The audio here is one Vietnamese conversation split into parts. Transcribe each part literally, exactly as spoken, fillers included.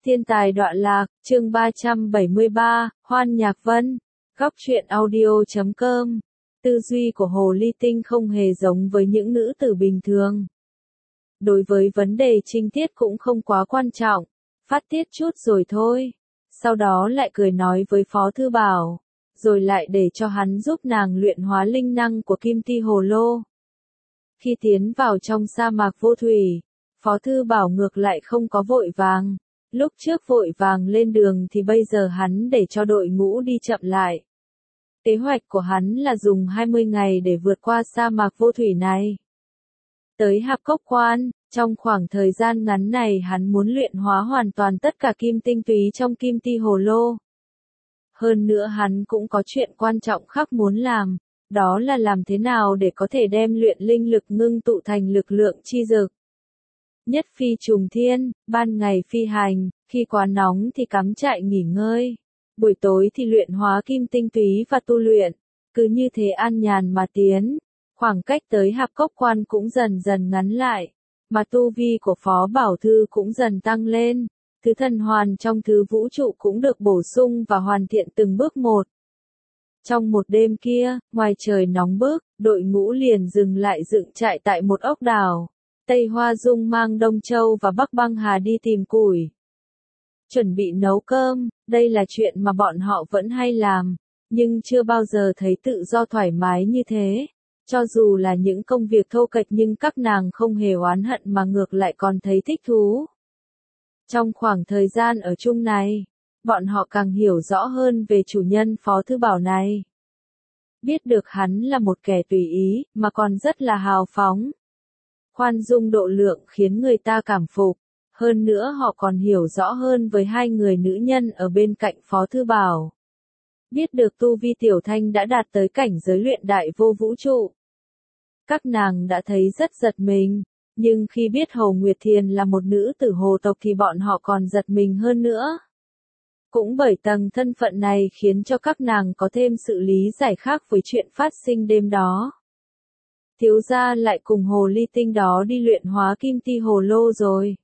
Thiên tài đọa lạc, chương ba trăm bảy mươi ba, Hoan Nhạc Vân, góc truyện audio chấm com. Tư duy của Hồ Ly Tinh không hề giống với những nữ tử bình thường. Đối với vấn đề trinh tiết cũng không quá quan trọng, phát tiết chút rồi thôi. Sau đó lại cười nói với Phó Thư Bảo, rồi lại để cho hắn giúp nàng luyện hóa linh năng của Kim Ti Hồ Lô. Khi tiến vào trong sa mạc vô thủy, Phó Thư Bảo ngược lại không có vội vàng. Lúc trước vội vàng lên đường thì bây giờ hắn để cho đội ngũ đi chậm lại. Kế hoạch của hắn là dùng hai mươi ngày để vượt qua sa mạc vô thủy này. Tới Hạp Cốc Quan, trong khoảng thời gian ngắn này hắn muốn luyện hóa hoàn toàn tất cả kim tinh túy trong Kim Ti Hồ Lô. Hơn nữa hắn cũng có chuyện quan trọng khác muốn làm, đó là làm thế nào để có thể đem luyện linh lực ngưng tụ thành lực lượng chi dực. Nhất phi trùng thiên, ban ngày phi hành, khi quá nóng thì cắm trại nghỉ ngơi, buổi tối thì luyện hóa kim tinh túy và tu luyện, cứ như thế an nhàn mà tiến, khoảng cách tới Hạp Cốc Quan cũng dần dần ngắn lại, mà tu vi của Phó Bảo Thư cũng dần tăng lên, thứ thần hoàn trong thứ vũ trụ cũng được bổ sung và hoàn thiện từng bước một. Trong một đêm kia, ngoài trời nóng bức, đội ngũ liền dừng lại dựng trại tại một ốc đảo. Tây Hoa Dung mang Đông Châu và Bắc Băng Hà đi tìm củi. Chuẩn bị nấu cơm, đây là chuyện mà bọn họ vẫn hay làm, nhưng chưa bao giờ thấy tự do thoải mái như thế. Cho dù là những công việc thô kệch nhưng các nàng không hề oán hận mà ngược lại còn thấy thích thú. Trong khoảng thời gian ở chung này, bọn họ càng hiểu rõ hơn về chủ nhân Phó Thư Bảo này. Biết được hắn là một kẻ tùy ý, mà còn rất là hào phóng. Khoan dung độ lượng khiến người ta cảm phục, hơn nữa họ còn hiểu rõ hơn với hai người nữ nhân ở bên cạnh Phó Thư Bảo. Biết được tu vi Tiểu Thanh đã đạt tới cảnh giới luyện đại vô vũ trụ. Các nàng đã thấy rất giật mình, nhưng khi biết Hồ Nguyệt Thiền là một nữ tử hồ tộc thì bọn họ còn giật mình hơn nữa. Cũng bởi tầng thân phận này khiến cho các nàng có thêm sự lý giải khác với chuyện phát sinh đêm đó. Thiếu gia lại cùng Hồ Ly Tinh đó đi luyện hóa Kim Ti Hồ Lô rồi.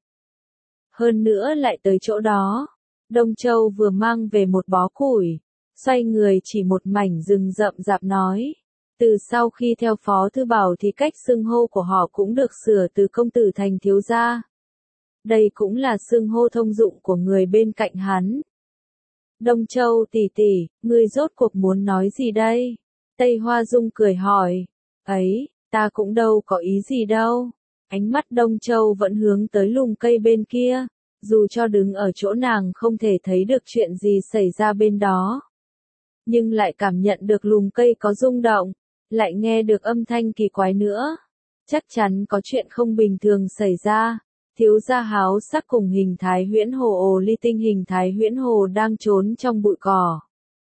Hơn nữa lại tới chỗ đó, Đông Châu vừa mang về một bó củi, xoay người chỉ một mảnh rừng rậm rạp nói. Từ sau khi theo Phó Thư Bảo thì cách xưng hô của họ cũng được sửa từ công tử thành thiếu gia. Đây cũng là xưng hô thông dụng của người bên cạnh hắn. Đông Châu tỷ tỷ, ngươi rốt cuộc muốn nói gì đây? Tây Hoa Dung cười hỏi. Ấy, ta cũng đâu có ý gì đâu. Ánh mắt Đông Châu vẫn hướng tới lùm cây bên kia, dù cho đứng ở chỗ nàng không thể thấy được chuyện gì xảy ra bên đó. Nhưng lại cảm nhận được lùm cây có rung động, lại nghe được âm thanh kỳ quái nữa. Chắc chắn có chuyện không bình thường xảy ra. Thiếu gia háo sắc cùng hình thái huyễn hồ Hồ Ly Tinh hình thái huyễn hồ đang trốn trong bụi cỏ.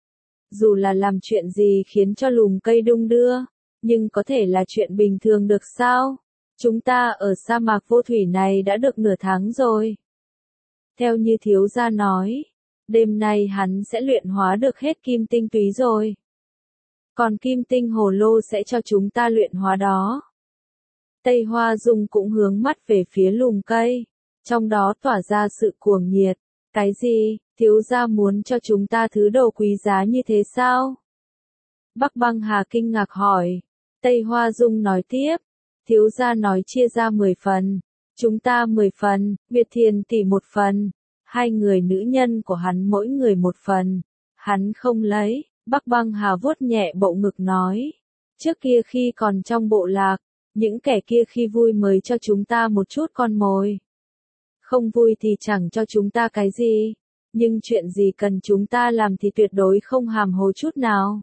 Dù là làm chuyện gì khiến cho lùm cây đung đưa, nhưng có thể là chuyện bình thường được sao? Chúng ta ở sa mạc vô thủy này đã được nửa tháng rồi. Theo như thiếu gia nói, đêm nay hắn sẽ luyện hóa được hết kim tinh túy rồi. Còn kim tinh hồ lô sẽ cho chúng ta luyện hóa đó. Tây Hoa Dung cũng hướng mắt về phía lùm cây, trong đó tỏa ra sự cuồng nhiệt. Cái gì, thiếu gia muốn cho chúng ta thứ đồ quý giá như thế sao? Bắc Băng Hà kinh ngạc hỏi. Tây Hoa Dung nói tiếp, thiếu gia nói chia ra mười phần, chúng ta mười phần, Nguyệt Thiền tỷ một phần, hai người nữ nhân của hắn mỗi người một phần, hắn không lấy. Bắc Băng Hà vuốt nhẹ bộ ngực nói, trước kia khi còn trong bộ lạc, những kẻ kia khi vui mới cho chúng ta một chút con mồi. Không vui thì chẳng cho chúng ta cái gì, nhưng chuyện gì cần chúng ta làm thì tuyệt đối không hàm hồ chút nào.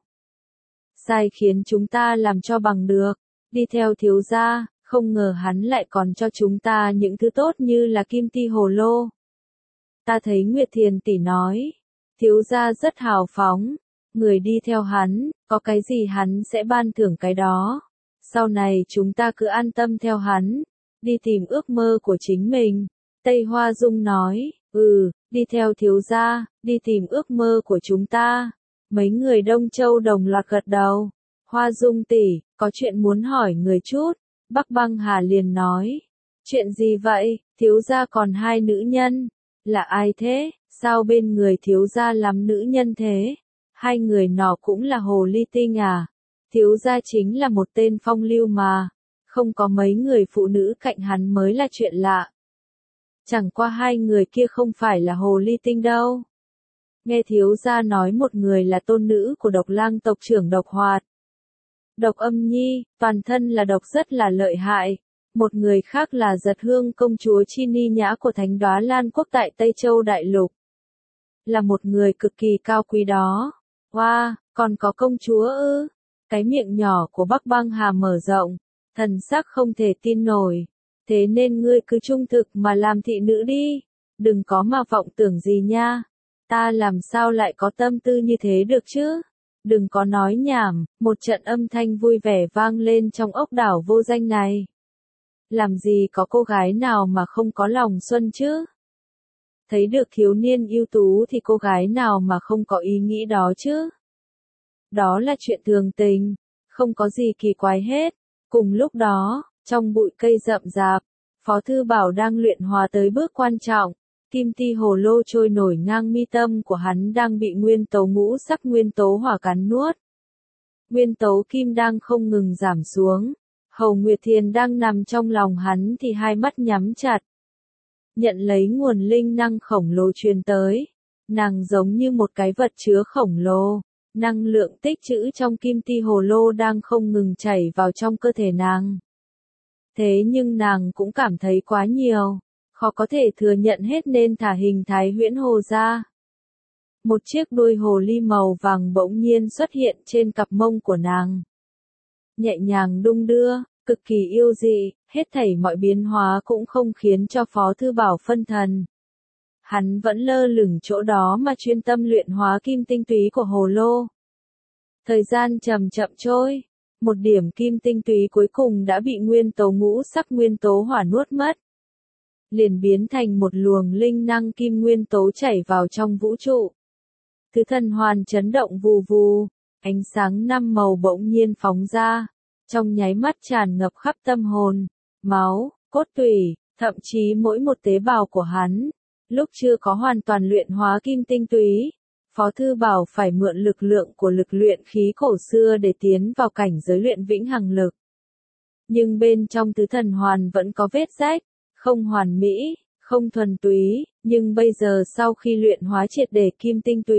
Sai khiến chúng ta làm cho bằng được, đi theo thiếu gia, không ngờ hắn lại còn cho chúng ta những thứ tốt như là Kim Ti Hồ Lô. Ta thấy Nguyệt Thiền tỷ nói, thiếu gia rất hào phóng, người đi theo hắn, có cái gì hắn sẽ ban thưởng cái đó. Sau này chúng ta cứ an tâm theo hắn, đi tìm ước mơ của chính mình. Tây Hoa Dung nói, ừ, đi theo thiếu gia, đi tìm ước mơ của chúng ta. Mấy người Đông Châu đồng loạt gật đầu. Hoa Dung tỷ, có chuyện muốn hỏi người chút. Bắc Băng Hà liền nói, chuyện gì vậy, thiếu gia còn hai nữ nhân, Là ai thế, sao bên người thiếu gia lắm nữ nhân thế? Hai người nọ cũng là hồ ly tinh à? Thiếu gia chính là một tên phong lưu mà, không có mấy người phụ nữ cạnh hắn mới là chuyện lạ. Chẳng qua hai người kia không phải là hồ ly tinh đâu. Nghe thiếu gia nói một người là tôn nữ của Độc Lang tộc trưởng Độc Hoạt. Độc Âm Nhi, toàn thân là độc rất là lợi hại. Một người khác là Giật Hương công chúa Chi Ni Nhã của Thánh Đoá Lan quốc tại Tây Châu Đại Lục. Là một người cực kỳ cao quý đó. Wow, còn có công chúa ư? Cái miệng nhỏ của Bắc Băng Hà mở rộng, thần sắc không thể tin nổi. Thế nên ngươi cứ trung thực mà làm thị nữ đi, đừng có mà vọng tưởng gì nha. Ta làm sao lại có tâm tư như thế được chứ? Đừng có nói nhảm, một trận âm thanh vui vẻ vang lên trong ốc đảo vô danh này. Làm gì có cô gái nào mà không có lòng xuân chứ? Thấy được thiếu niên ưu tú thì cô gái nào mà không có ý nghĩ đó chứ? Đó là chuyện thường tình, không có gì kỳ quái hết. Cùng lúc đó, trong bụi cây rậm rạp, Phó Thư Bảo đang luyện hóa tới bước quan trọng. Kim ti hồ lô trôi nổi ngang mi tâm của hắn đang bị nguyên tố ngũ sắc nguyên tố hỏa cắn nuốt. Nguyên tố kim đang không ngừng giảm xuống. Hầu Nguyệt Thiền đang nằm trong lòng hắn thì hai mắt nhắm chặt. Nhận lấy nguồn linh năng khổng lồ truyền tới. Nàng giống như một cái vật chứa khổng lồ. Năng lượng tích trữ trong kim ti hồ lô đang không ngừng chảy vào trong cơ thể nàng. Thế nhưng nàng cũng cảm thấy quá nhiều. Khó có thể thừa nhận hết nên thả hình thái huyễn hồ ra. Một chiếc đuôi hồ ly màu vàng bỗng nhiên xuất hiện trên cặp mông của nàng. Nhẹ nhàng đung đưa, cực kỳ yêu dị, hết thảy mọi biến hóa cũng không khiến cho Phó Thư Bảo phân thần. Hắn vẫn lơ lửng chỗ đó mà chuyên tâm luyện hóa kim tinh túy của hồ lô. Thời gian chậm chậm trôi, một điểm kim tinh túy cuối cùng đã bị nguyên tố ngũ sắc nguyên tố hỏa nuốt mất. Liền biến thành một luồng linh năng kim nguyên tố chảy vào trong vũ trụ. Thứ thần hoàn chấn động vù vù, ánh sáng năm màu bỗng nhiên phóng ra, trong nháy mắt tràn ngập khắp tâm hồn, máu, cốt tủy, thậm chí mỗi một tế bào của hắn. Lúc chưa có hoàn toàn luyện hóa kim tinh túy, Phó Thư Bảo phải mượn lực lượng của lực luyện khí cổ xưa để tiến vào cảnh giới luyện vĩnh hằng lực. Nhưng bên trong tứ thần hoàn vẫn có vết rách, không hoàn mỹ, không thuần túy, nhưng bây giờ sau khi luyện hóa triệt để kim tinh túy,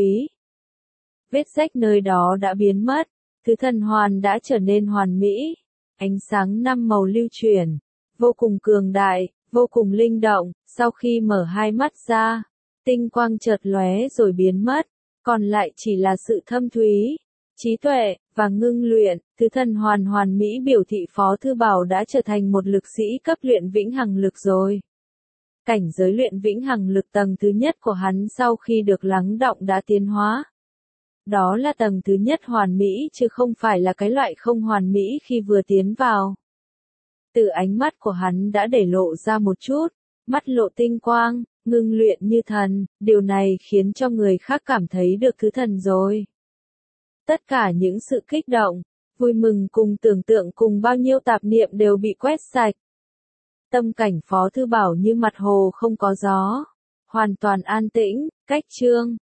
vết rách nơi đó đã biến mất, tứ thần hoàn đã trở nên hoàn mỹ, ánh sáng năm màu lưu chuyển, vô cùng cường đại, vô cùng linh động, sau khi mở hai mắt ra, tinh quang chợt lóe rồi biến mất, còn lại chỉ là sự thâm thúy, trí tuệ, và ngưng luyện. Tứ thần hoàn hoàn mỹ biểu thị Phó Thư Bảo đã trở thành một lực sĩ cấp luyện vĩnh hằng lực rồi. Cảnh giới luyện vĩnh hằng lực tầng thứ nhất của hắn sau khi được lắng động đã tiến hóa. Đó là tầng thứ nhất hoàn mỹ chứ không phải là cái loại không hoàn mỹ khi vừa tiến vào. Từ ánh mắt của hắn đã để lộ ra một chút, mắt lộ tinh quang, ngưng luyện như thần, điều này khiến cho người khác cảm thấy được thứ thần rồi. Tất cả những sự kích động, vui mừng cùng tưởng tượng cùng bao nhiêu tạp niệm đều bị quét sạch. Tâm cảnh Phó Thư Bảo như mặt hồ không có gió, hoàn toàn an tĩnh, cách chương.